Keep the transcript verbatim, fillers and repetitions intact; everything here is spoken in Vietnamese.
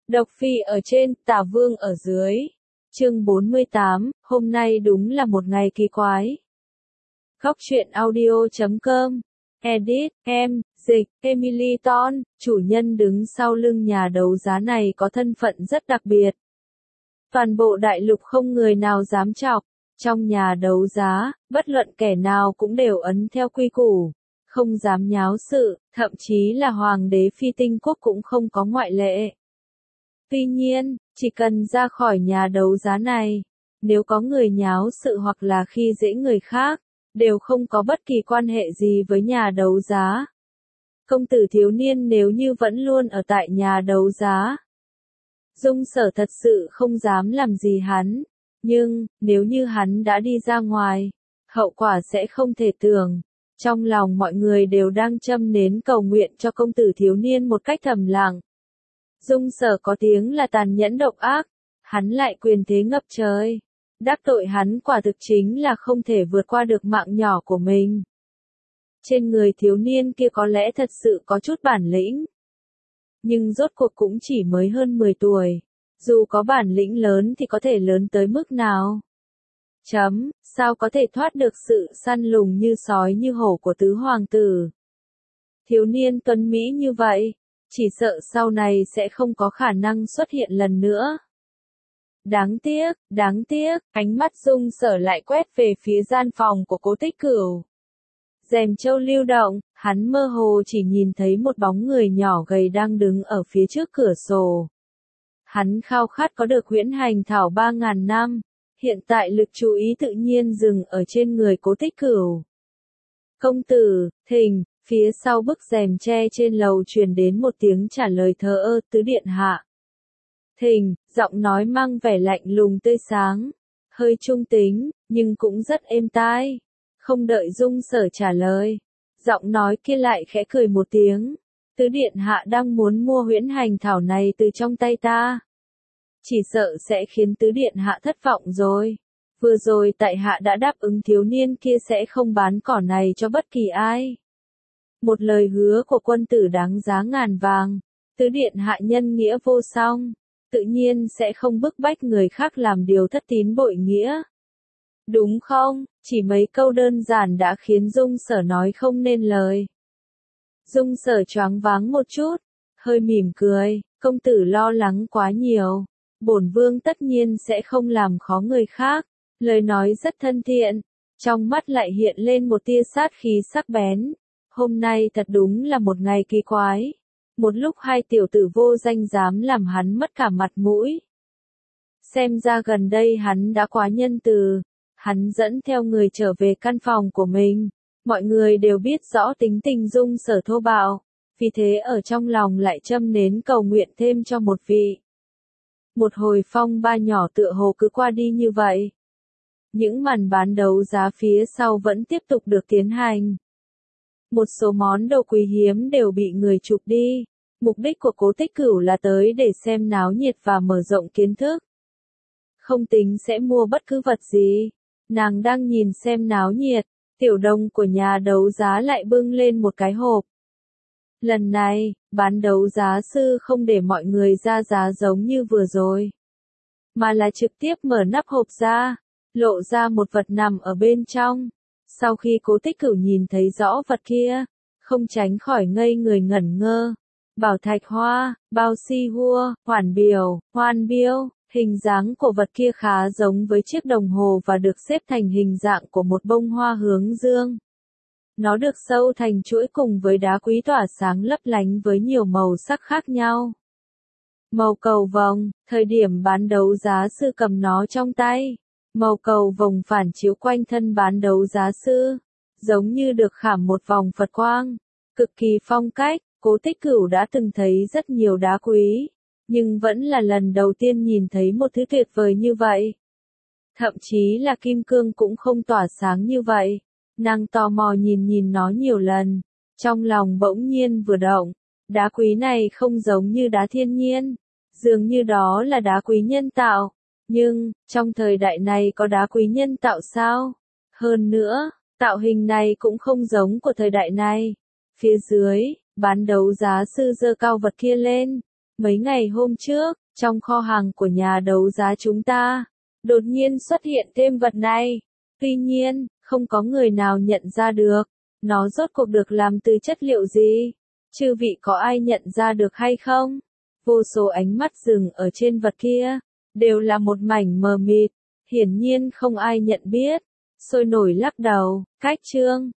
Độc Phi ở trên, Tả Vương ở dưới. Chương bốn mươi tám, hôm nay đúng là một ngày kỳ quái. Góc truyện audio chấm com. Edit, em, dịch, Emily Ton, chủ nhân đứng sau lưng nhà đấu giá này có thân phận rất đặc biệt. Toàn bộ đại lục không người nào dám chọc. Trong nhà đấu giá, bất luận kẻ nào cũng đều ấn theo quy củ, không dám nháo sự, thậm chí là hoàng đế Phi Tinh Quốc cũng không có ngoại lệ. Tuy nhiên, chỉ cần ra khỏi nhà đấu giá này, nếu có người nháo sự hoặc là khi dễ người khác, đều không có bất kỳ quan hệ gì với nhà đấu giá. Công tử thiếu niên nếu như vẫn luôn ở tại nhà đấu giá, Dung Sở thật sự không dám làm gì hắn, nhưng, nếu như hắn đã đi ra ngoài, hậu quả sẽ không thể tưởng. Trong lòng mọi người đều đang châm nến cầu nguyện cho công tử thiếu niên một cách thầm lặng. Dung Sở có tiếng là tàn nhẫn độc ác, hắn lại quyền thế ngập trời. Đắc tội hắn quả thực chính là không thể vượt qua được mạng nhỏ của mình. Trên người thiếu niên kia có lẽ thật sự có chút bản lĩnh. Nhưng rốt cuộc cũng chỉ mới hơn mười tuổi. Dù có bản lĩnh lớn thì có thể lớn tới mức nào? Chấm, sao có thể thoát được sự săn lùng như sói như hổ của tứ hoàng tử? Thiếu niên tuấn Mỹ như vậy, chỉ sợ sau này sẽ không có khả năng xuất hiện lần nữa. Đáng tiếc, đáng tiếc, ánh mắt Dung Sở lại quét về phía gian phòng của Cố Tích Cửu. Rèm châu lưu động, hắn mơ hồ chỉ nhìn thấy một bóng người nhỏ gầy đang đứng ở phía trước cửa sổ. Hắn khao khát có được huyễn hành thảo ba ngàn năm, hiện tại lực chú ý tự nhiên dừng ở trên người Cố Tích Cửu. Công tử, thình, phía sau bức rèm tre trên lầu truyền đến một tiếng trả lời thờ ơ, tứ điện hạ. Thình, giọng nói mang vẻ lạnh lùng tươi sáng, hơi trung tính, nhưng cũng rất êm tai. Không đợi Dung Sở trả lời, giọng nói kia lại khẽ cười một tiếng. Tứ điện hạ đang muốn mua huyễn hành thảo này từ trong tay ta. Chỉ sợ sẽ khiến tứ điện hạ thất vọng rồi. Vừa rồi tại hạ đã đáp ứng thiếu niên kia sẽ không bán cỏ này cho bất kỳ ai. Một lời hứa của quân tử đáng giá ngàn vàng. Tứ điện hạ nhân nghĩa vô song, tự nhiên sẽ không bức bách người khác làm điều thất tín bội nghĩa. Đúng không? Chỉ mấy câu đơn giản đã khiến Dung Sở nói không nên lời. Dung Sở choáng váng một chút, hơi mỉm cười, công tử lo lắng quá nhiều. Bổn vương tất nhiên sẽ không làm khó người khác, lời nói rất thân thiện, trong mắt lại hiện lên một tia sát khí sắc bén. Hôm nay thật đúng là một ngày kỳ quái. Một lúc hai tiểu tử vô danh dám làm hắn mất cả mặt mũi. Xem ra gần đây hắn đã quá nhân từ. Hắn dẫn theo người trở về căn phòng của mình. Mọi người đều biết rõ tính tình Dung Sở thô bạo, vì thế ở trong lòng lại châm nến cầu nguyện thêm cho một vị. Một hồi phong ba nhỏ tựa hồ cứ qua đi như vậy. Những màn bán đấu giá phía sau vẫn tiếp tục được tiến hành. Một số món đồ quý hiếm đều bị người chụp đi. Mục đích của Cố Tích Cửu là tới để xem náo nhiệt và mở rộng kiến thức. Không tính sẽ mua bất cứ vật gì. Nàng đang nhìn xem náo nhiệt, tiểu đồng của nhà đấu giá lại bưng lên một cái hộp. Lần này, bán đấu giá sư không để mọi người ra giá giống như vừa rồi, mà là trực tiếp mở nắp hộp ra, lộ ra một vật nằm ở bên trong. Sau khi Cố Tích Cửu nhìn thấy rõ vật kia, không tránh khỏi ngây người ngẩn ngơ. Bảo thạch hoa, bao si hua, hoàn biểu, hoan biêu. Hình dáng của vật kia khá giống với chiếc đồng hồ và được xếp thành hình dạng của một bông hoa hướng dương. Nó được sâu thành chuỗi cùng với đá quý tỏa sáng lấp lánh với nhiều màu sắc khác nhau. Màu cầu vồng, thời điểm bán đấu giá sư cầm nó trong tay. Màu cầu vồng phản chiếu quanh thân bán đấu giá sư, giống như được khảm một vòng Phật quang. Cực kỳ phong cách, Cố Tích Cửu đã từng thấy rất nhiều đá quý. Nhưng vẫn là lần đầu tiên nhìn thấy một thứ tuyệt vời như vậy. Thậm chí là kim cương cũng không tỏa sáng như vậy. Nàng tò mò nhìn nhìn nó nhiều lần. Trong lòng bỗng nhiên vừa động. Đá quý này không giống như đá thiên nhiên. Dường như đó là đá quý nhân tạo. Nhưng, trong thời đại này có đá quý nhân tạo sao? Hơn nữa, tạo hình này cũng không giống của thời đại này. Phía dưới, bán đấu giá sư giơ cao vật kia lên. Mấy ngày hôm trước, trong kho hàng của nhà đấu giá chúng ta, đột nhiên xuất hiện thêm vật này. Tuy nhiên, không có người nào nhận ra được, nó rốt cuộc được làm từ chất liệu gì. Chư vị có ai nhận ra được hay không? Vô số ánh mắt dừng ở trên vật kia, đều là một mảnh mờ mịt, hiển nhiên không ai nhận biết. Sôi nổi lắc đầu, cách chương.